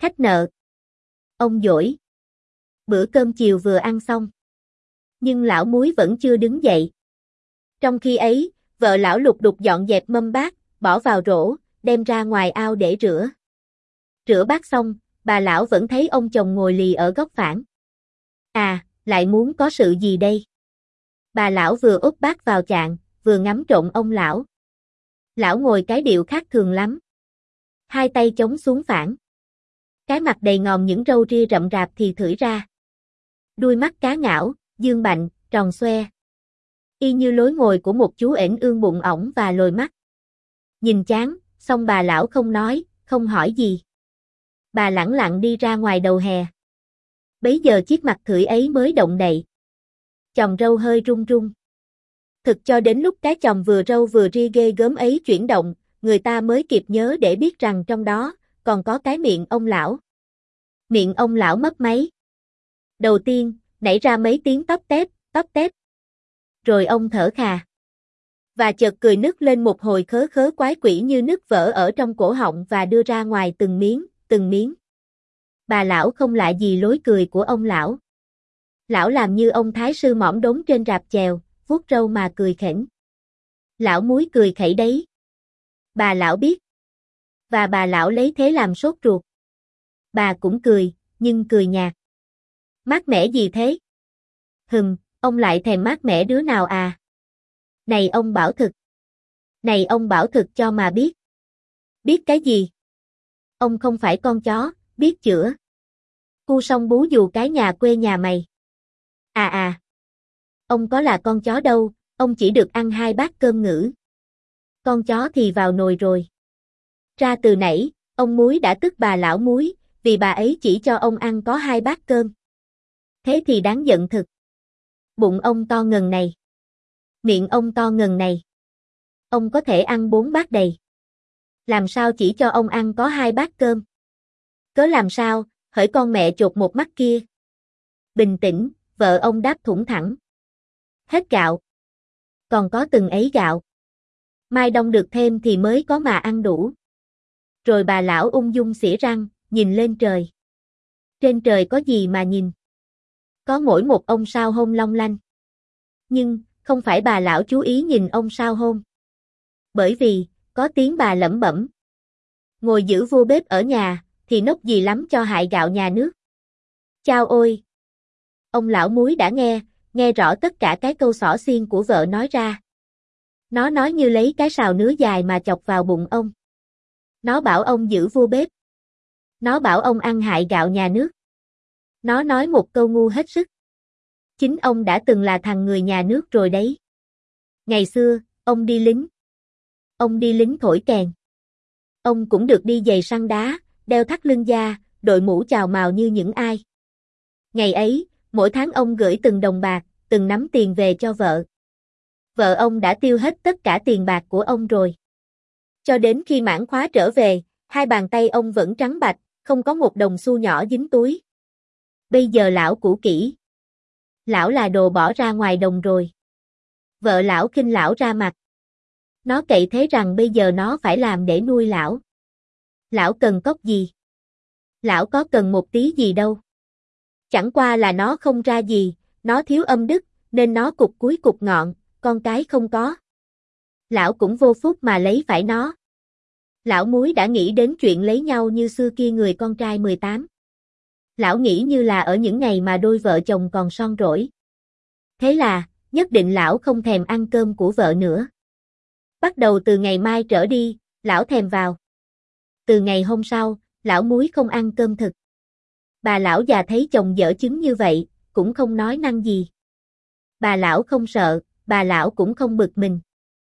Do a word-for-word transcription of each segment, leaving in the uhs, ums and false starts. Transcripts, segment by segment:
Khách nợ. Ông dỗi. Bữa cơm chiều vừa ăn xong. Nhưng lão Muối vẫn chưa đứng dậy. Trong khi ấy, vợ lão Lục đục dọn dẹp mâm bát, bỏ vào rổ, đem ra ngoài ao để rửa. Rửa bát xong, bà lão vẫn thấy ông chồng ngồi lì ở góc phản. À, lại muốn có sự gì đây? Bà lão vừa úp bát vào chạn, vừa ngắm trộm ông lão. Lão ngồi cái điệu khác thường lắm. Hai tay chống xuống phản. Cái mặt đầy ngòm những râu ria rậm rạp thì thửi ra. Đuôi mắt cá ngảo, dương bạnh, tròn xoe. Y như lối ngồi của một chú ểnh ương bụng ỏng và lồi mắt. Nhìn chán, xong bà lão không nói, không hỏi gì. Bà lẳng lặng đi ra ngoài đầu hè. Bấy giờ chiếc mặt thửi ấy mới động đậy. Chòm râu hơi rung rung. Thực cho đến lúc cái chòm vừa râu vừa ria ghê gớm ấy chuyển động, người ta mới kịp nhớ để biết rằng trong đó còn có cái miệng ông lão. Miệng ông lão mấp máy. Đầu tiên, nảy ra mấy tiếng tóp tép, tóp tép. Rồi ông thở khà. Và chợt cười nức lên một hồi khớ khớ quái quỷ như nứt vỡ ở trong cổ họng và đưa ra ngoài từng miếng, từng miếng. Bà lão không lạ gì lối cười của ông lão. Lão làm như ông thái sư mõm đốn trên rạp chèo, vuốt râu mà cười khỉnh. Lão Muối cười khẩy đấy. Bà lão biết. Và bà lão lấy thế làm sốt ruột. Bà cũng cười, nhưng cười nhạt. Mát mẻ gì thế? Hừm, ông lại thèm mát mẻ đứa nào à? Này ông bảo thực. Này ông bảo thực cho mà biết. Biết cái gì? Ông không phải con chó, biết chữa. Cu song bú dù cái nhà quê nhà mày. À à. Ông có là con chó đâu, ông chỉ được ăn hai bát cơm ngữ. Con chó thì vào nồi rồi. Ra từ nãy, ông Muối đã tức bà lão Muối, vì bà ấy chỉ cho ông ăn có hai bát cơm. Thế thì đáng giận thực. Bụng ông to ngần này. Miệng ông to ngần này. Ông có thể ăn bốn bát đầy. Làm sao chỉ cho ông ăn có hai bát cơm? Cớ làm sao, hỡi con mẹ chột một mắt kia. Bình tĩnh, vợ ông đáp thủng thẳng. Hết gạo. Còn có từng ấy gạo. Mai đông được thêm thì mới có mà ăn đủ. Rồi bà lão ung dung xỉa răng, nhìn lên trời. Trên trời có gì mà nhìn? Có mỗi một ông sao hôn long lanh. Nhưng, không phải bà lão chú ý nhìn ông sao hôn. Bởi vì, có tiếng bà lẩm bẩm. Ngồi giữ vua bếp ở nhà, thì nốc gì lắm cho hại gạo nhà nước. Chao ôi! Ông lão Muối đã nghe, nghe rõ tất cả cái câu xỏ xiên của vợ nói ra. Nó nói như lấy cái sào nứa dài mà chọc vào bụng ông. Nó bảo ông giữ vua bếp. Nó bảo ông ăn hại gạo nhà nước. Nó nói một câu ngu hết sức. Chính ông đã từng là thằng người nhà nước rồi đấy. Ngày xưa, ông đi lính. Ông đi lính thổi kèn. Ông cũng được đi giày săn đá, đeo thắt lưng da, đội mũ chào mào như những ai. Ngày ấy, mỗi tháng ông gửi từng đồng bạc, từng nắm tiền về cho vợ. Vợ ông đã tiêu hết tất cả tiền bạc của ông rồi. Cho đến khi mãn khóa trở về, hai bàn tay ông vẫn trắng bạch, không có một đồng xu nhỏ dính túi. Bây giờ lão cũ kỹ. Lão là đồ bỏ ra ngoài đồng rồi. Vợ lão khinh lão ra mặt. Nó cậy thế rằng bây giờ nó phải làm để nuôi lão. Lão cần cốc gì? Lão có cần một tí gì đâu. Chẳng qua là nó không ra gì, nó thiếu âm đức, nên nó cục cuối cục ngọn, con cái không có. Lão cũng vô phúc mà lấy phải nó. Lão Muối đã nghĩ đến chuyện lấy nhau như xưa kia người con trai mười tám. Lão nghĩ như là ở những ngày mà đôi vợ chồng còn son rỗi. Thế là, nhất định lão không thèm ăn cơm của vợ nữa. Bắt đầu từ ngày mai trở đi, lão thèm vào. Từ ngày hôm sau, lão Muối không ăn cơm thực. Bà lão già thấy chồng dở chứng như vậy, cũng không nói năng gì. Bà lão không sợ, bà lão cũng không bực mình.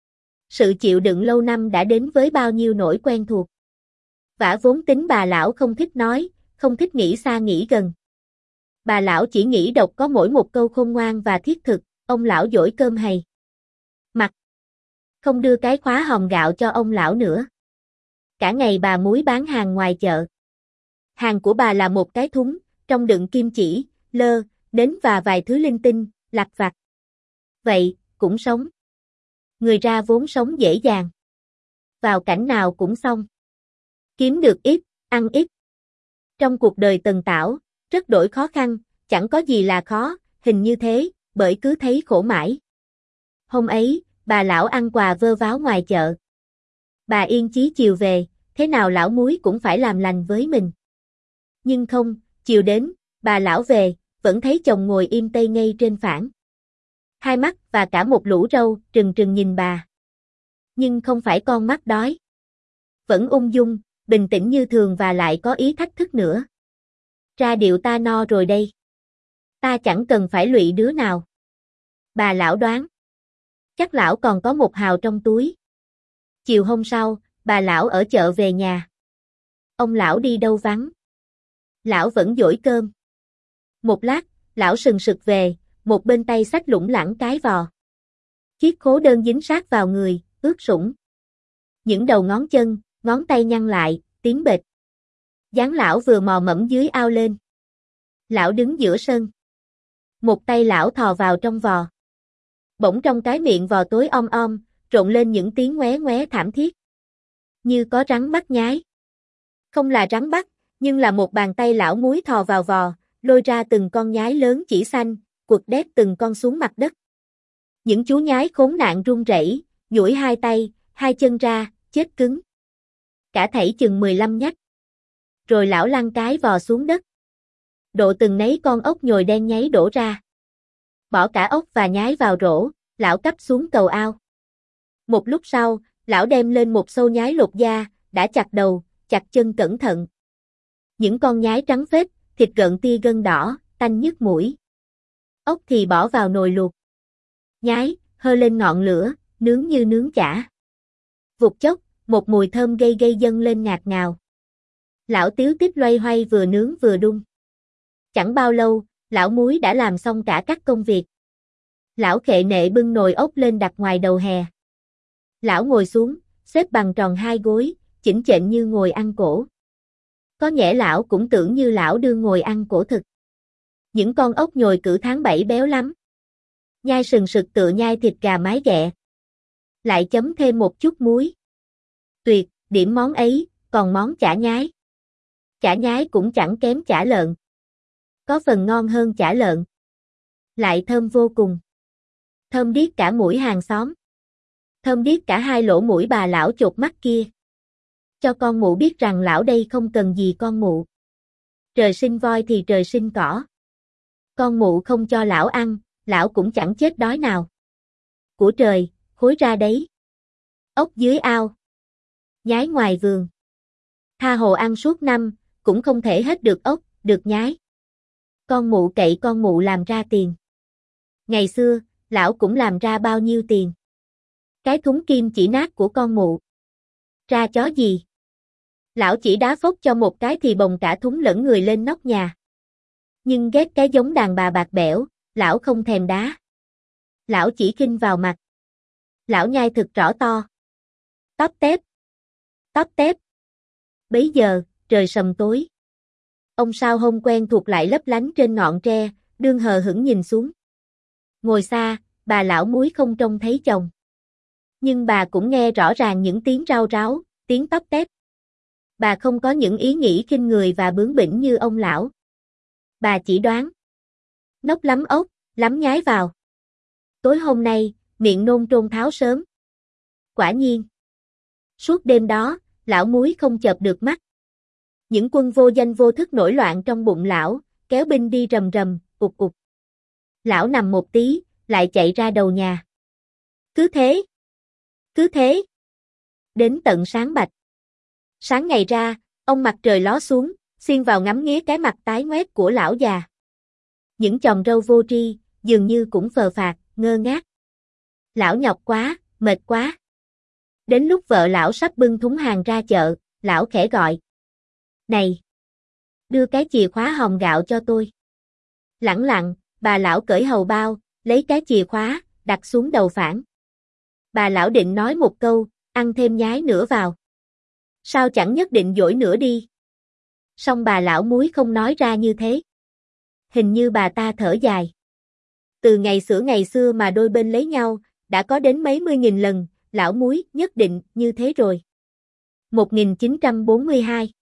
Sự chịu đựng lâu năm đã đến với bao nhiêu nỗi quen thuộc. Vả vốn tính bà lão không thích nói, không thích nghĩ xa nghĩ gần. Bà lão chỉ nghĩ độc có mỗi một câu khôn ngoan và thiết thực, ông lão dỗi cơm hầy. Mặt. Không đưa cái khóa hòm gạo cho ông lão nữa. Cả ngày bà Muối bán hàng ngoài chợ. Hàng của bà là một cái thúng, trong đựng kim chỉ, lơ, nến và vài thứ linh tinh, lặt vặt. Vậy, cũng sống. Người ra vốn sống dễ dàng. Vào cảnh nào cũng xong. Kiếm được ít, ăn ít. Trong cuộc đời Tần Tảo, rất đổi khó khăn, chẳng có gì là khó, hình như thế, bởi cứ thấy khổ mãi. Hôm ấy, bà lão ăn quà vơ váo ngoài chợ. Bà yên chí chiều về, thế nào lão muối cũng phải làm lành với mình. Nhưng không, chiều đến, bà lão về, vẫn thấy chồng ngồi im tây ngay trên phản. Hai mắt và cả một lũ râu trừng trừng nhìn bà. Nhưng không phải con mắt đói. Vẫn ung dung, bình tĩnh như thường và lại có ý thách thức nữa. Ra điệu ta no rồi đây. Ta chẳng cần phải lụy đứa nào. Bà lão đoán. Chắc lão còn có một hào trong túi. Chiều hôm sau, bà lão ở chợ về nhà. Ông lão đi đâu vắng. Lão vẫn dỗi cơm. Một lát, lão sừng sực về, một bên tay xách lủng lẳng cái vò. Chiếc khố đơn dính sát vào người, ướt sũng. Những đầu ngón chân, ngón tay nhăn lại, tiếng bệt. Dáng lão vừa mò mẫm dưới ao lên. Lão đứng giữa sân. Một tay lão thò vào trong vò. Bỗng trong cái miệng vò tối om om, rộn lên những tiếng ngoé ngoé thảm thiết. Như có rắn bắt nhái. Không là rắn bắt, nhưng là một bàn tay lão muối thò vào vò, lôi ra từng con nhái lớn chỉ xanh, quật đét từng con xuống mặt đất. Những chú nhái khốn nạn run rẩy, duỗi hai tay, hai chân ra, chết cứng. Cả thảy chừng mười lăm nhách. Rồi lão lăn cái vò xuống đất. Độ từng nấy con ốc nhồi đen nháy đổ ra. Bỏ cả ốc và nhái vào rổ, lão cắp xuống cầu ao. Một lúc sau, lão đem lên một xâu nhái lột da, đã chặt đầu, chặt chân cẩn thận. Những con nhái trắng phết, thịt gợn tia gân đỏ, tanh nhức mũi. Ốc thì bỏ vào nồi luộc. Nhái, hơ lên ngọn lửa, nướng như nướng chả. Vụt chốc, một mùi thơm gây gây dâng lên ngạt ngào. Lão tiếu tít loay hoay vừa nướng vừa đun. Chẳng bao lâu, lão muối đã làm xong cả các công việc. Lão khệ nệ bưng nồi ốc lên đặt ngoài đầu hè. Lão ngồi xuống, xếp bằng tròn hai gối, chỉnh chện như ngồi ăn cổ. Có nhẽ lão cũng tưởng như lão đương ngồi ăn cổ thực. Những con ốc nhồi cử tháng bảy béo lắm. Nhai sừng sực tựa nhai thịt gà mái ghẹ. Lại chấm thêm một chút muối. Tuyệt, điểm món ấy, còn món chả nhái. Chả nhái cũng chẳng kém chả lợn. Có phần ngon hơn chả lợn. Lại thơm vô cùng. Thơm điếc cả mũi hàng xóm. Thơm điếc cả hai lỗ mũi bà lão chột mắt kia. Cho con mụ biết rằng lão đây không cần gì con mụ. Trời sinh voi thì trời sinh cỏ. Con mụ không cho lão ăn, lão cũng chẳng chết đói nào. Của trời, khối ra đấy. Ốc dưới ao. Nhái ngoài vườn. Tha hồ ăn suốt năm, cũng không thể hết được ốc, được nhái. Con mụ cậy con mụ làm ra tiền. Ngày xưa, lão cũng làm ra bao nhiêu tiền. Cái thúng kim chỉ nát của con mụ. Ra chó gì? Lão chỉ đá phốc cho một cái thì bồng cả thúng lẫn người lên nóc nhà. Nhưng ghét cái giống đàn bà bạc bẽo, lão không thèm đá. Lão chỉ khinh vào mặt. Lão nhai thực rõ to. Tóp tép. Tóp tép. Bấy giờ, trời sầm tối. Ông sao hông quen thuộc lại lấp lánh trên ngọn tre, đương hờ hững nhìn xuống. Ngồi xa, bà lão muối không trông thấy chồng. Nhưng bà cũng nghe rõ ràng những tiếng rao ráo, tiếng tóp tép. Bà không có những ý nghĩ khinh người và bướng bỉnh như ông lão. Bà chỉ đoán. Nốc lắm ốc, lắm nhái vào. Tối hôm nay, miệng nôn trôn tháo sớm. Quả nhiên. Suốt đêm đó, lão muối không chợp được mắt. Những quân vô danh vô thức nổi loạn trong bụng lão, kéo binh đi rầm rầm, ục ục. Lão nằm một tí, lại chạy ra đầu nhà. Cứ thế. Cứ thế. Đến tận sáng bạch. Sáng ngày ra, ông mặt trời ló xuống, xiên vào ngắm nghía cái mặt tái ngoét của lão già. Những chòm râu vô tri, dường như cũng phờ phạc, ngơ ngác. Lão nhọc quá, mệt quá. Đến lúc vợ lão sắp bưng thúng hàng ra chợ, lão khẽ gọi. Này! Đưa cái chìa khóa hòm gạo cho tôi. Lẳng lặng, bà lão cởi hầu bao, lấy cái chìa khóa, đặt xuống đầu phản. Bà lão định nói một câu, ăn thêm nhái nữa vào. Sao chẳng nhất định dỗi nữa đi. Song bà lão muối không nói ra như thế. Hình như bà ta thở dài. Từ ngày xưa ngày xưa mà đôi bên lấy nhau, đã có đến mấy mươi nghìn lần, lão muối nhất định như thế rồi. một nghìn chín trăm bốn mươi hai